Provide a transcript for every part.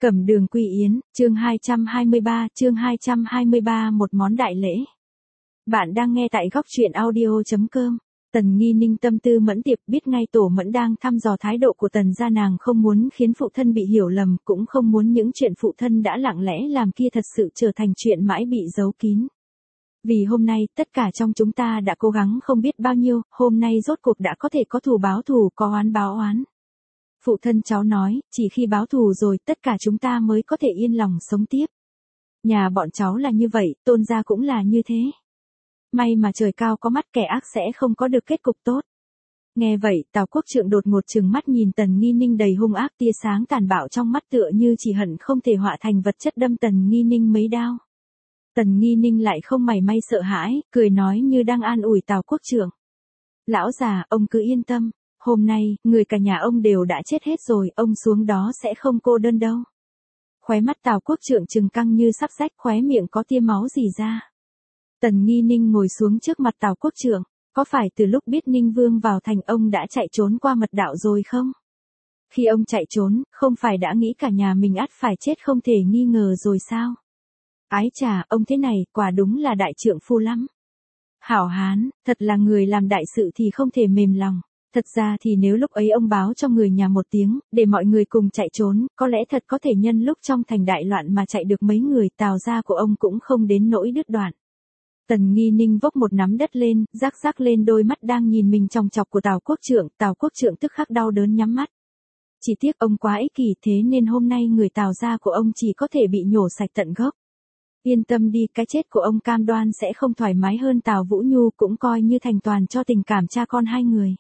Cẩm Đường Quy Yến, chương 223, một món đại lễ. Bạn đang nghe tại góc truyện audio.com. Tần Nghi Ninh tâm tư mẫn tiệp, biết ngay Tổ Mẫn đang thăm dò thái độ của Tần gia, nàng không muốn khiến phụ thân bị hiểu lầm, cũng không muốn những chuyện phụ thân đã lặng lẽ làm kia thật sự trở thành chuyện mãi bị giấu kín. Vì hôm nay, tất cả trong chúng ta đã cố gắng không biết bao nhiêu, hôm nay rốt cuộc đã có thể có thù báo thù, có oán báo oán. Phụ thân cháu nói, chỉ khi báo thù rồi, tất cả chúng ta mới có thể yên lòng sống tiếp. Nhà bọn cháu là như vậy, Tôn gia cũng là như thế. May mà trời cao có mắt, kẻ ác sẽ không có được kết cục tốt. Nghe vậy, Tào Quốc Trượng đột ngột trừng mắt nhìn Tần Nghi Ninh đầy hung ác, tia sáng tàn bạo trong mắt tựa như chỉ hận không thể hóa thành vật chất đâm Tần Nghi Ninh mấy đao. Tần Nghi Ninh lại không mảy may sợ hãi, cười nói như đang an ủi Tào Quốc Trượng. Lão già, ông cứ yên tâm. Hôm nay, người cả nhà ông đều đã chết hết rồi, ông xuống đó sẽ không cô đơn đâu. Khóe mắt Tào Quốc Trượng trừng căng như sắp rách, khóe miệng có tia máu rỉ ra. Tần Nghi Ninh ngồi xuống trước mặt Tào Quốc Trượng, có phải từ lúc biết Ninh Vương vào thành ông đã chạy trốn qua mật đạo rồi không? Khi ông chạy trốn, không phải đã nghĩ cả nhà mình ắt phải chết không thể nghi ngờ rồi sao? Ái chà, ông thế này, quả đúng là đại trượng phu lắm. Hảo hán, thật là người làm đại sự thì không thể mềm lòng. Thật ra thì nếu lúc ấy ông báo cho người nhà một tiếng, để mọi người cùng chạy trốn, có lẽ thật có thể nhân lúc trong thành đại loạn mà chạy được mấy người, Tào gia của ông cũng không đến nỗi đứt đoạn. Tần Nghi Ninh vốc một nắm đất lên, rắc lên đôi mắt đang nhìn mình chòng chọc của Tào Quốc Trượng tức khắc đau đớn nhắm mắt. Chỉ tiếc ông quá ích kỷ, thế nên hôm nay người Tào gia của ông chỉ có thể bị nhổ sạch tận gốc. Yên tâm đi, cái chết của ông cam đoan sẽ không thoải mái hơn, Tào Vũ Nhu cũng coi như thành toàn cho tình cảm cha con hai người.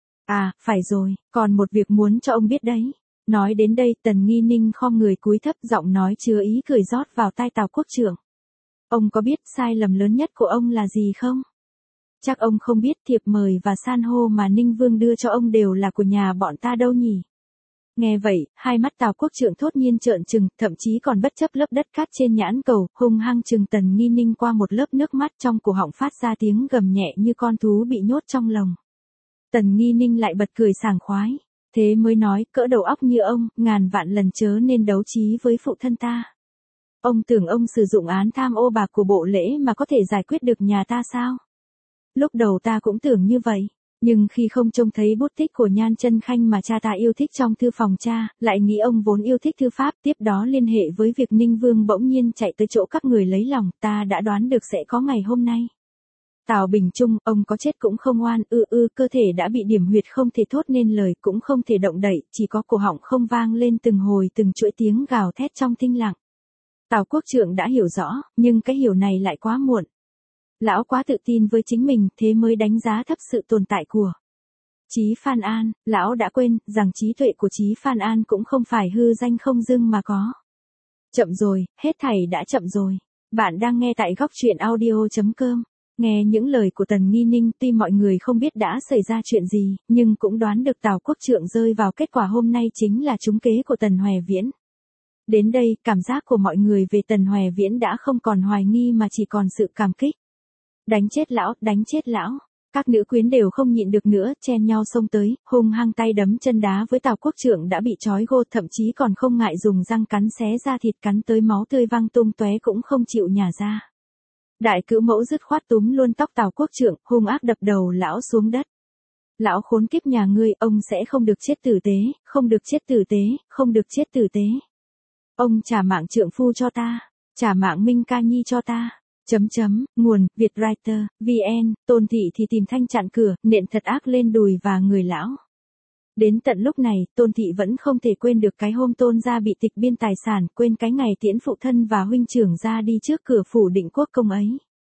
À, phải rồi, còn một việc muốn cho ông biết đấy. Nói đến đây, Tần Nghi Ninh khom người cúi thấp, giọng nói chứa ý cười rót vào tai Tào Quốc Trượng. Ông có biết sai lầm lớn nhất của ông là gì không? Chắc ông không biết thiệp mời và san hô mà Ninh Vương đưa cho ông đều là của nhà bọn ta đâu nhỉ? Nghe vậy, hai mắt Tào Quốc Trượng thốt nhiên trợn trừng, thậm chí còn bất chấp lớp đất cát trên nhãn cầu, hung hăng trừng Tần Nghi Ninh qua một lớp nước mắt, trong cổ họng phát ra tiếng gầm nhẹ như con thú bị nhốt trong lồng. Tần Nghi Ninh lại bật cười sảng khoái, thế mới nói, cỡ đầu óc như ông, ngàn vạn lần chớ nên đấu trí với phụ thân ta. Ông tưởng ông sử dụng án tham ô bạc của bộ lễ mà có thể giải quyết được nhà ta sao? Lúc đầu ta cũng tưởng như vậy, nhưng khi không trông thấy bút tích của Nhan Chân Khanh mà cha ta yêu thích trong thư phòng cha, lại nghĩ ông vốn yêu thích thư pháp, tiếp đó liên hệ với việc Ninh Vương bỗng nhiên chạy tới chỗ các người lấy lòng, ta đã đoán được sẽ có ngày hôm nay. Tào Bình Trung, ông có chết cũng không oan, cơ thể đã bị điểm huyệt không thể thốt nên lời, cũng không thể động đậy, chỉ có cổ họng không vang lên từng hồi từng chuỗi tiếng gào thét trong thinh lặng. Tào Quốc Trượng đã hiểu rõ, nhưng cái hiểu này lại quá muộn. Lão quá tự tin với chính mình, thế mới đánh giá thấp sự tồn tại của Chí Phan An. Lão đã quên rằng trí tuệ của Chí Phan An cũng không phải hư danh không dưng mà có. Chậm rồi, hết thảy đã chậm rồi. Bạn đang nghe tại góc truyện audio.com. Nghe những lời của Tần Nghi Ninh, tuy mọi người không biết đã xảy ra chuyện gì, nhưng cũng đoán được Tào Quốc Trượng rơi vào kết quả hôm nay chính là trúng kế của Tần Hoè Viễn. Đến đây, cảm giác của mọi người về Tần Hoè Viễn đã không còn hoài nghi mà chỉ còn sự cảm kích. Đánh chết lão, đánh chết lão. Các nữ quyến đều không nhịn được nữa, chen nhau xông tới, hung hăng tay đấm chân đá với Tào Quốc Trượng đã bị trói gô, thậm chí còn không ngại dùng răng cắn xé da thịt, cắn tới máu tươi văng tung tóe cũng không chịu nhả ra. Đại cữu mẫu dứt khoát túm luôn tóc Tào Quốc Trượng, hung ác đập đầu lão xuống đất. Lão khốn kiếp nhà ngươi, ông sẽ không được chết tử tế, không được chết tử tế, không được chết tử tế. Ông trả mạng trượng phu cho ta, trả mạng Minh Ca Nhi cho ta. Nguồn, Vietwriter, VN, Tôn Thị thì tìm thanh chặn cửa, nện thật ác lên đùi và người lão. Đến tận lúc này, Tôn Thị vẫn không thể quên được cái hôm Tôn gia bị tịch biên tài sản, quên cái ngày tiễn phụ thân và huynh trưởng ra đi trước cửa phủ Định Quốc công ấy.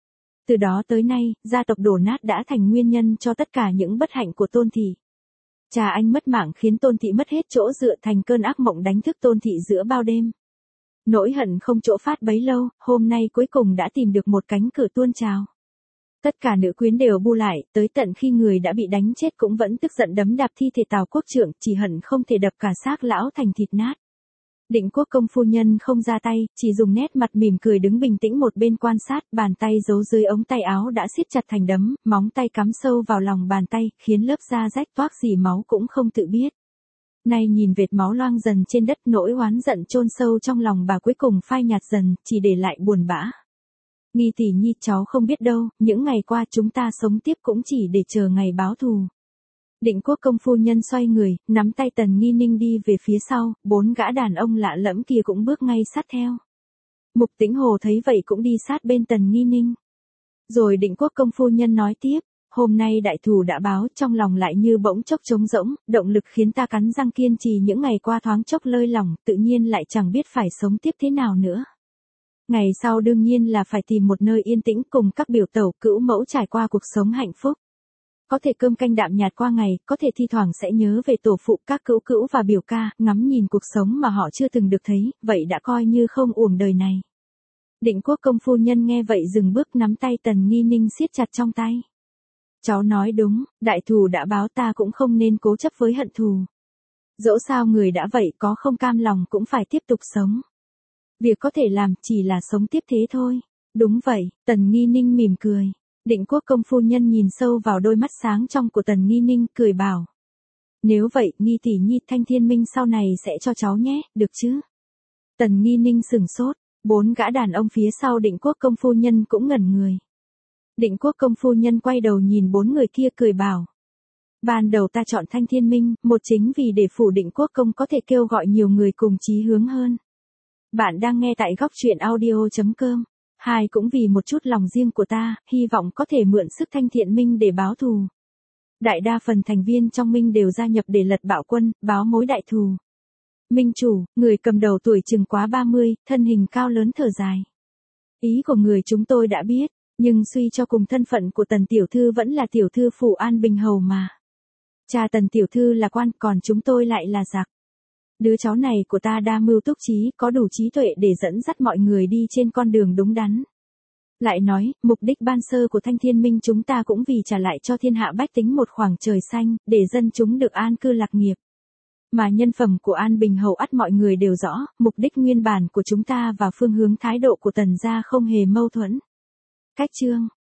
Từ đó tới nay, gia tộc đổ nát đã thành nguyên nhân cho tất cả những bất hạnh của Tôn Thị. Cha anh mất mạng khiến Tôn Thị mất hết chỗ dựa, thành cơn ác mộng đánh thức Tôn Thị giữa bao đêm. Nỗi hận không chỗ phát bấy lâu, hôm nay cuối cùng đã tìm được một cánh cửa tuôn trào. Tất cả nữ quyến đều bu lại, tới tận khi người đã bị đánh chết cũng vẫn tức giận đấm đạp thi thể Tào Quốc Trượng, chỉ hận không thể đập cả xác lão thành thịt nát. Định Quốc công phu nhân không ra tay, chỉ dùng nét mặt mỉm cười đứng bình tĩnh một bên quan sát, bàn tay giấu dưới ống tay áo đã siết chặt thành đấm, móng tay cắm sâu vào lòng bàn tay, khiến lớp da rách toác dì máu cũng không tự biết. Nay nhìn vệt máu loang dần trên đất, nỗi oán giận chôn sâu trong lòng bà cuối cùng phai nhạt dần, chỉ để lại buồn bã. Nghi tỷ nhi, cháu không biết đâu, những ngày qua chúng ta sống tiếp cũng chỉ để chờ ngày báo thù. Định Quốc công phu nhân xoay người, nắm tay Tần Nghi Ninh đi về phía sau, 4 gã đàn ông lạ lẫm kia cũng bước ngay sát theo. Mục Tĩnh Hồ thấy vậy cũng đi sát bên Tần Nghi Ninh. Rồi Định Quốc công phu nhân nói tiếp, hôm nay đại thù đã báo, trong lòng lại như bỗng chốc trống rỗng, động lực khiến ta cắn răng kiên trì những ngày qua thoáng chốc lơi lỏng, tự nhiên lại chẳng biết phải sống tiếp thế nào nữa. Ngày sau đương nhiên là phải tìm một nơi yên tĩnh cùng các biểu tẩu cữu mẫu trải qua cuộc sống hạnh phúc. Có thể cơm canh đạm nhạt qua ngày, có thể thi thoảng sẽ nhớ về tổ phụ các cữu cữu và biểu ca, ngắm nhìn cuộc sống mà họ chưa từng được thấy, vậy đã coi như không uổng đời này. Định Quốc công phu nhân nghe vậy dừng bước, nắm tay Tần Nghi Ninh siết chặt trong tay. Cháu nói đúng, đại thù đã báo, ta cũng không nên cố chấp với hận thù. Dẫu sao người đã vậy, có không cam lòng cũng phải tiếp tục sống. Việc có thể làm chỉ là sống tiếp thế thôi. Đúng vậy, Tần Nghi Ninh mỉm cười. Định Quốc công phu nhân nhìn sâu vào đôi mắt sáng trong của Tần Nghi Ninh, cười bảo. Nếu vậy, Nghi tỷ nhi, Thanh Thiên Minh sau này sẽ cho cháu nhé, được chứ? Tần Nghi Ninh sửng sốt, 4 gã đàn ông phía sau Định Quốc công phu nhân cũng ngẩn người. Định Quốc công phu nhân quay đầu nhìn 4 người kia cười bảo. Ban đầu ta chọn Thanh Thiên Minh, một chính vì để phủ Định Quốc công có thể kêu gọi nhiều người cùng chí hướng hơn. Bạn đang nghe tại góc truyện audio.com. 2 cũng vì một chút lòng riêng của ta, hy vọng có thể mượn sức Thanh Thiện Minh để báo thù. Đại đa phần thành viên trong Minh đều gia nhập để lật bạo quân, báo mối đại thù. Minh chủ, người cầm đầu tuổi chừng quá 30, thân hình cao lớn thở dài. Ý của người chúng tôi đã biết, nhưng suy cho cùng thân phận của Tần tiểu thư vẫn là tiểu thư phủ An Bình Hầu mà. Cha Tần tiểu thư là quan, còn chúng tôi lại là giặc. Đứa cháu này của ta đa mưu túc trí, có đủ trí tuệ để dẫn dắt mọi người đi trên con đường đúng đắn. Lại nói, mục đích ban sơ của Thanh Thiên Minh chúng ta cũng vì trả lại cho thiên hạ bách tính một khoảng trời xanh, để dân chúng được an cư lạc nghiệp. Mà nhân phẩm của An Bình Hầu ắt mọi người đều rõ, mục đích nguyên bản của chúng ta và phương hướng thái độ của Tần gia không hề mâu thuẫn. Cách chương